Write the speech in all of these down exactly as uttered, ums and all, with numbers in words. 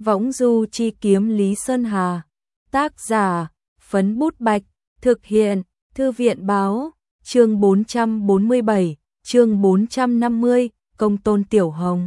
Võng du chi kiếm Lý Sơn Hà. Tác giả, Phấn Bút Bạch. Thực hiện, Thư viện báo. Chương bốn trăm bốn mươi bảy, chương bốn trăm năm mươi, Công Tôn Tiểu Hồng.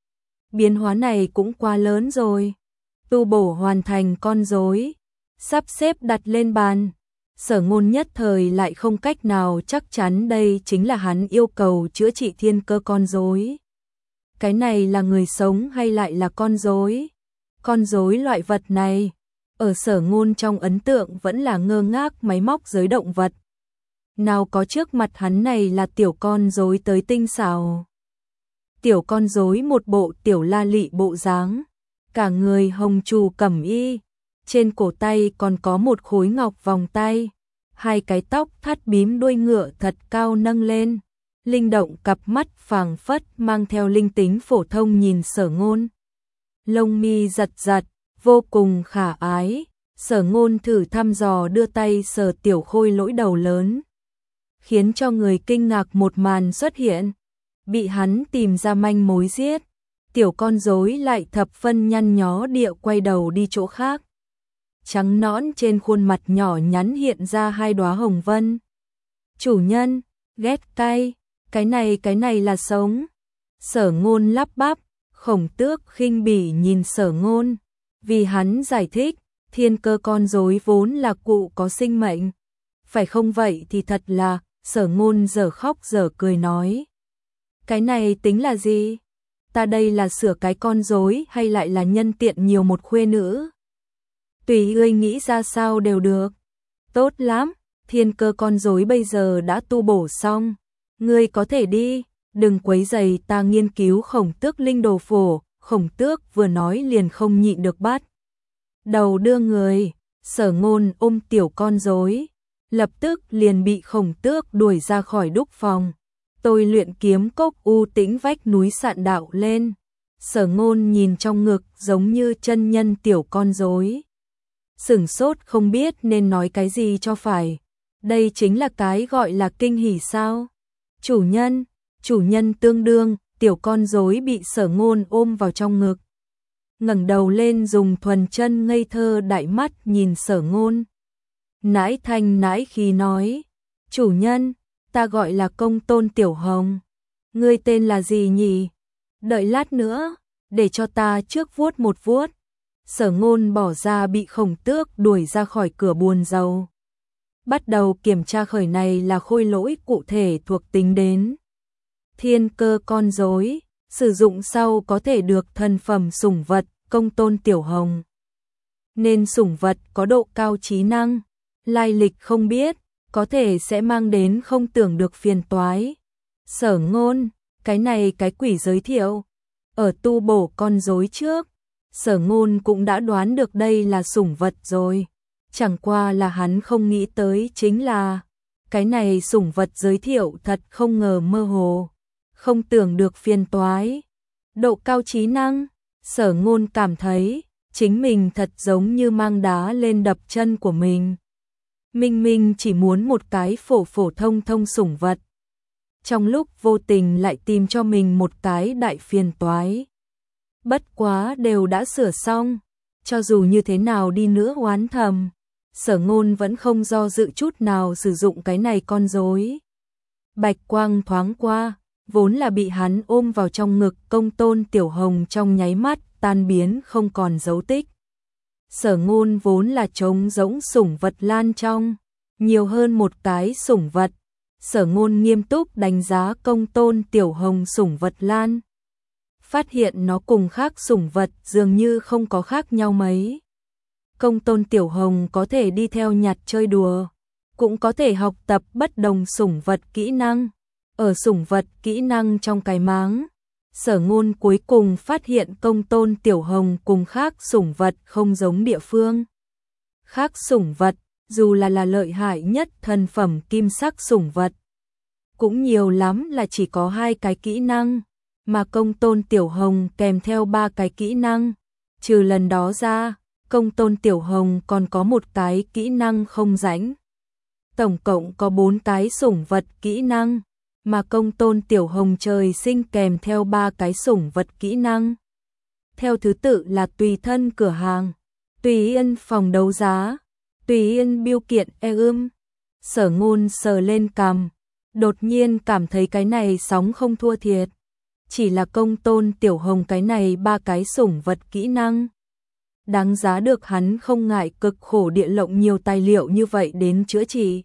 Biến hóa này cũng quá lớn rồi. Tu bổ hoàn thành con rối, sắp xếp đặt lên bàn. Sở Ngôn nhất thời lại không cách nào chắc chắn đây chính là hắn yêu cầu chữa trị thiên cơ con rối. Cái này là người sống hay lại là con rối? Con rối loại vật này, ở Sở Ngôn trong ấn tượng vẫn là ngơ ngác máy móc giới động vật. Nào có trước mặt hắn này là tiểu con rối tới tinh xảo. Tiểu con rối một bộ tiểu la lị bộ dáng, cả người hồng trù cẩm y, trên cổ tay còn có một khối ngọc vòng tay, hai cái tóc thắt bím đuôi ngựa thật cao nâng lên, linh động cặp mắt phảng phất mang theo linh tính phổ thông nhìn Sở Ngôn. Lông mi giật giật, vô cùng khả ái. Sở Ngôn thử thăm dò đưa tay sờ tiểu khôi lỗi đầu lớn, khiến cho người kinh ngạc một màn xuất hiện. Bị hắn tìm ra manh mối giết, tiểu con rối lại thập phân nhăn nhó địa quay đầu đi chỗ khác. Trắng nõn trên khuôn mặt nhỏ nhắn hiện ra hai đóa hồng vân. Chủ nhân, ghét cay, cái này cái này là sống. Sở Ngôn lắp bắp, Khổng Tước khinh bỉ nhìn Sở Ngôn, vì hắn giải thích, thiên cơ con rối vốn là cụ có sinh mệnh. Phải không vậy thì thật là, Sở Ngôn dở khóc dở cười nói. Cái này tính là gì? Ta đây là sửa cái con rối hay lại là nhân tiện nhiều một khuê nữ? Tùy ngươi nghĩ ra sao đều được. Tốt lắm, thiên cơ con rối bây giờ đã tu bổ xong. Ngươi có thể đi, đừng quấy rầy ta nghiên cứu Khổng Tước linh đồ phổ. Khổng Tước vừa nói liền không nhịn được bắt đầu đưa người. Sở Ngôn ôm tiểu con rối, lập tức liền bị Khổng Tước đuổi ra khỏi đúc phòng. Tôi luyện kiếm cốc u tĩnh vách núi sạn đạo lên. Sở Ngôn nhìn trong ngực giống như chân nhân tiểu con rối, sửng sốt không biết nên nói cái gì cho phải. Đây chính là cái gọi là kinh hỉ sao? Chủ nhân, chủ nhân tương đương. Tiểu con rối bị Sở Ngôn ôm vào trong ngực, ngẩng đầu lên dùng thuần chân ngây thơ đại mắt nhìn Sở Ngôn. Nãi thanh nãi khí nói, chủ nhân, ta gọi là Công Tôn Tiểu Hồng. Ngươi tên là gì nhỉ? Đợi lát nữa, để cho ta trước vuốt một vuốt. Sở Ngôn bỏ ra bị Khổng Tước đuổi ra khỏi cửa buồn rầu, bắt đầu kiểm tra khởi này là khôi lỗi cụ thể thuộc tính đến. Thiên cơ con rối, sử dụng sau có thể được thần phẩm sủng vật, Công Tôn Tiểu Hồng. Nên sủng vật có độ cao trí năng, lai lịch không biết, có thể sẽ mang đến không tưởng được phiền toái. Sở Ngôn, cái này cái quỷ giới thiệu. Ở tu bổ con rối trước, Sở Ngôn cũng đã đoán được đây là sủng vật rồi. Chẳng qua là hắn không nghĩ tới chính là, cái này sủng vật giới thiệu thật không ngờ mơ hồ, không tưởng được phiền toái. Độ cao trí năng, Sở Ngôn cảm thấy, chính mình thật giống như mang đá lên đập chân của mình. Minh Minh chỉ muốn một cái phổ phổ thông thông sủng vật, trong lúc vô tình lại tìm cho mình một cái đại phiền toái. Bất quá đều đã sửa xong, cho dù như thế nào đi nữa oán thầm, Sở Ngôn vẫn không do dự chút nào sử dụng cái này con rối. Bạch quang thoáng qua, vốn là bị hắn ôm vào trong ngực Công Tôn Tiểu Hồng trong nháy mắt tan biến không còn dấu tích. Sở Ngôn vốn là trống rỗng sủng vật lan trong, nhiều hơn một cái sủng vật. Sở Ngôn nghiêm túc đánh giá Công Tôn Tiểu Hồng sủng vật lan, phát hiện nó cùng khác sủng vật dường như không có khác nhau mấy. Công Tôn Tiểu Hồng có thể đi theo nhặt chơi đùa, cũng có thể học tập bất đồng sủng vật kỹ năng. Ở sủng vật kỹ năng trong cái máng, Sở Ngôn cuối cùng phát hiện Công Tôn Tiểu Hồng cùng khác sủng vật không giống địa phương. Khác sủng vật, dù là là lợi hại nhất thần phẩm kim sắc sủng vật, cũng nhiều lắm là chỉ có hai cái kỹ năng, mà Công Tôn Tiểu Hồng kèm theo ba cái kỹ năng. Trừ lần đó ra, Công Tôn Tiểu Hồng còn có một cái kỹ năng không rãnh. Tổng cộng có bốn cái sủng vật kỹ năng, mà Công Tôn Tiểu Hồng trời sinh kèm theo ba cái sủng vật kỹ năng. theo thứ tự là Tùy Thân cửa hàng, Tùy Yên phòng đấu giá, Tùy Yên biêu kiện e ươm. Sở Ngôn sờ lên cằm, đột nhiên cảm thấy cái này sóng không thua thiệt. Chỉ là Công Tôn Tiểu Hồng cái này ba cái sủng vật kỹ năng. Đáng giá được hắn không ngại cực khổ địa lộng nhiều tài liệu như vậy đến chữa trị.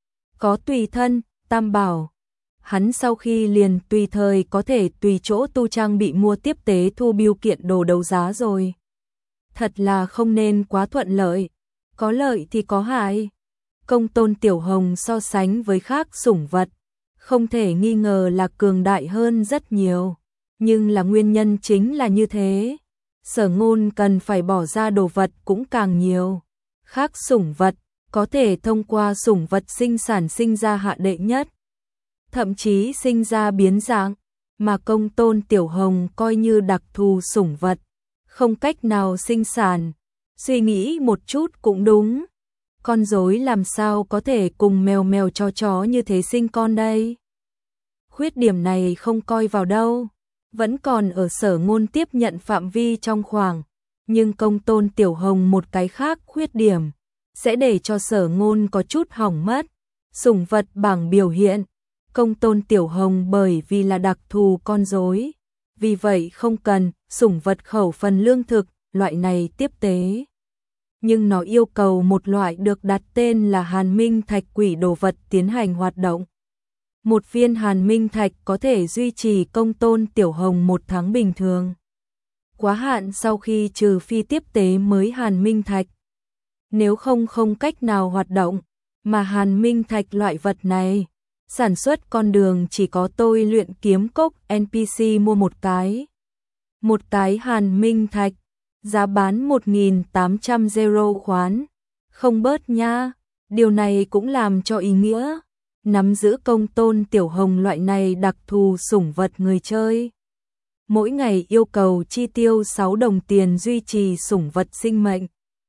Có Tùy Thân, Tam Bảo. Hắn sau khi liền tùy thời có thể tùy chỗ tu trang bị mua tiếp tế thu biêu kiện đồ đấu giá rồi. Thật là không nên quá thuận lợi. Có lợi thì có hại. Công Tôn Tiểu Hồng so sánh với khác sủng vật, không thể nghi ngờ là cường đại hơn rất nhiều. Nhưng là nguyên nhân chính là như thế. Sở Ngôn cần phải bỏ ra đồ vật cũng càng nhiều. Khác sủng vật, có thể thông qua sủng vật sinh sản sinh ra hạ đệ nhất. Thậm chí sinh ra biến dạng, mà Công Tôn Tiểu Hồng coi như đặc thù sủng vật. Không cách nào sinh sản. Suy nghĩ một chút cũng đúng. Con rối làm sao có thể cùng mèo mèo chó chó như thế sinh con đây? Khuyết điểm này không coi vào đâu. Vẫn còn ở Sở Ngôn tiếp nhận phạm vi trong khoảng. Nhưng Công Tôn Tiểu Hồng một cái khác khuyết điểm sẽ để cho Sở Ngôn có chút hỏng mất. Sủng vật bảng biểu hiện. Công Tôn Tiểu Hồng bởi vì là đặc thù con rối, vì vậy không cần sủng vật khẩu phần lương thực, loại này tiếp tế. Nhưng nó yêu cầu một loại được đặt tên là Hàn Minh Thạch quỷ đồ vật tiến hành hoạt động. Một viên Hàn Minh Thạch có thể duy trì Công Tôn Tiểu Hồng một tháng bình thường. Quá hạn sau khi trừ phi tiếp tế mới Hàn Minh Thạch. Nếu không không cách nào hoạt động, mà Hàn Minh Thạch loại vật này, sản xuất con đường chỉ có tôi luyện kiếm cốc en pê xê mua một cái. Một cái Hàn Minh Thạch, giá bán một nghìn tám trăm zero khoán. Không bớt nha, điều này cũng làm cho ý nghĩa. Nắm giữ Công Tôn Tiểu Hồng loại này đặc thù sủng vật người chơi. Mỗi ngày yêu cầu chi tiêu sáu đồng tiền duy trì sủng vật sinh mệnh.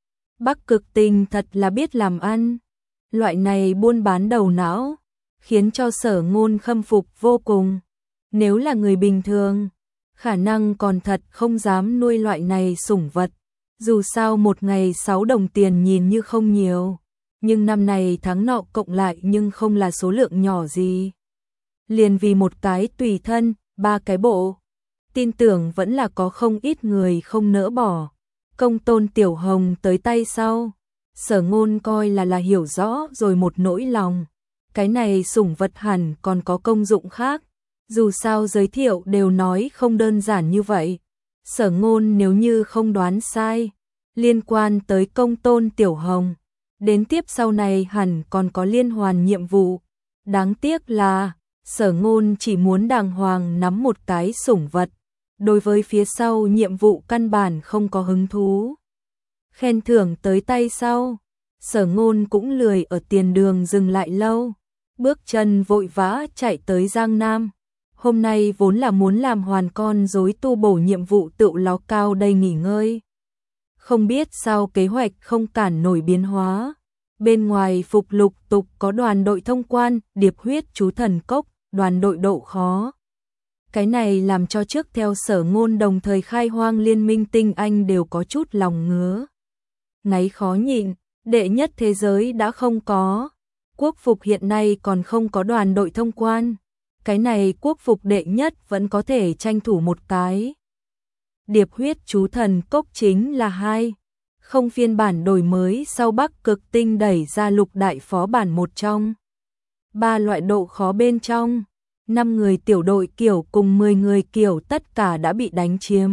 Bắc Cực Tinh thật là biết làm ăn. Loại này buôn bán đầu não, khiến cho Sở Ngôn khâm phục vô cùng. Nếu là người bình thường, khả năng còn thật không dám nuôi loại này sủng vật. Dù sao một ngày sáu đồng tiền nhìn như không nhiều, nhưng năm này tháng nọ cộng lại nhưng không là số lượng nhỏ gì. Liền vì một cái Tùy Thân, ba cái bộ. Tin tưởng vẫn là có không ít người không nỡ bỏ. Công Tôn Tiểu Hồng tới tay sau, Sở Ngôn coi là là hiểu rõ rồi một nỗi lòng. Cái này sủng vật hẳn còn có công dụng khác. Dù sao giới thiệu đều nói không đơn giản như vậy. Sở Ngôn nếu như không đoán sai, liên quan tới Công Tôn Tiểu Hồng, đến tiếp sau này hẳn còn có liên hoàn nhiệm vụ. Đáng tiếc là Sở Ngôn chỉ muốn đàng hoàng nắm một cái sủng vật. Đối với phía sau nhiệm vụ căn bản không có hứng thú. Khen thưởng tới tay sau, Sở Ngôn cũng lười ở tiền đường dừng lại lâu. Bước chân vội vã chạy tới Giang Nam. Hôm nay vốn là muốn làm hoàn con rối tu bổ nhiệm vụ tựu ló cao đây nghỉ ngơi. Không biết sao kế hoạch không cản nổi biến hóa. Bên ngoài phục lục tục có đoàn đội thông quan, điệp huyết chú thần cốc, đoàn đội độ khó. Cái này làm cho trước theo Sở Ngôn đồng thời khai hoang liên minh tinh anh đều có chút lòng ngứa. Ngáy khó nhịn, đệ nhất thế giới đã không có. Quốc phục hiện nay còn không có đoàn đội thông quan. Cái này quốc phục đệ nhất vẫn có thể tranh thủ một cái. Điệp huyết chú thần cốc chính là hai. Không phiên bản đổi mới sau Bắc Cực Tinh đẩy ra lục đại phó bản một trong. Ba loại độ khó bên trong. Năm người tiểu đội kiểu cùng mười người kiểu tất cả đã bị đánh chiếm.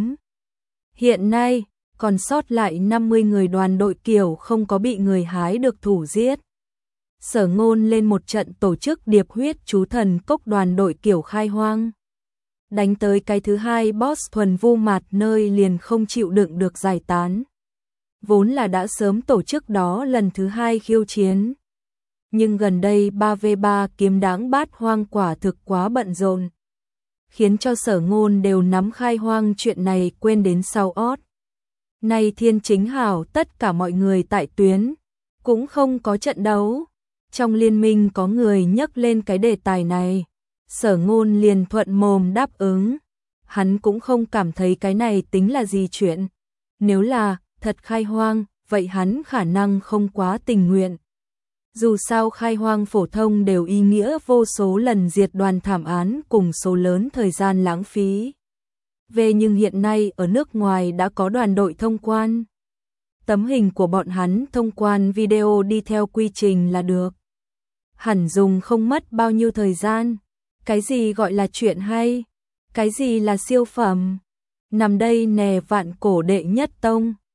Hiện nay, còn sót lại năm mươi người đoàn đội kiểu không có bị người hái được thủ giết. Sở Ngôn lên một trận tổ chức điệp huyết chú thần cốc đoàn đội kiểu khai hoang. Đánh tới cái thứ hai boss thuần vu mạt nơi liền không chịu đựng được giải tán. Vốn là đã sớm tổ chức đó lần thứ hai khiêu chiến. Nhưng gần đây ba vê ba kiếm đáng bát hoang quả thực quá bận rộn. Khiến cho Sở Ngôn đều nắm khai hoang chuyện này quên đến sau ót. Nay thiên chính hảo tất cả mọi người tại tuyến. Cũng không có trận đấu. Trong liên minh có người nhắc lên cái đề tài này. Sở Ngôn liền thuận mồm đáp ứng. hắn cũng không cảm thấy cái này tính là gì chuyện. Nếu là thật khai hoang, vậy hắn khả năng không quá tình nguyện. Dù sao khai hoang phổ thông đều ý nghĩa vô số lần diệt đoàn thảm án cùng số lớn thời gian lãng phí. Về nhưng hiện nay ở nước ngoài đã có đoàn đội thông quan. Tấm hình của bọn hắn thông quan video đi theo quy trình là được. Hẳn dùng không mất bao nhiêu thời gian. Cái gì gọi là chuyện hay? Cái gì là siêu phẩm? Nằm đây nè vạn cổ đệ nhất tông.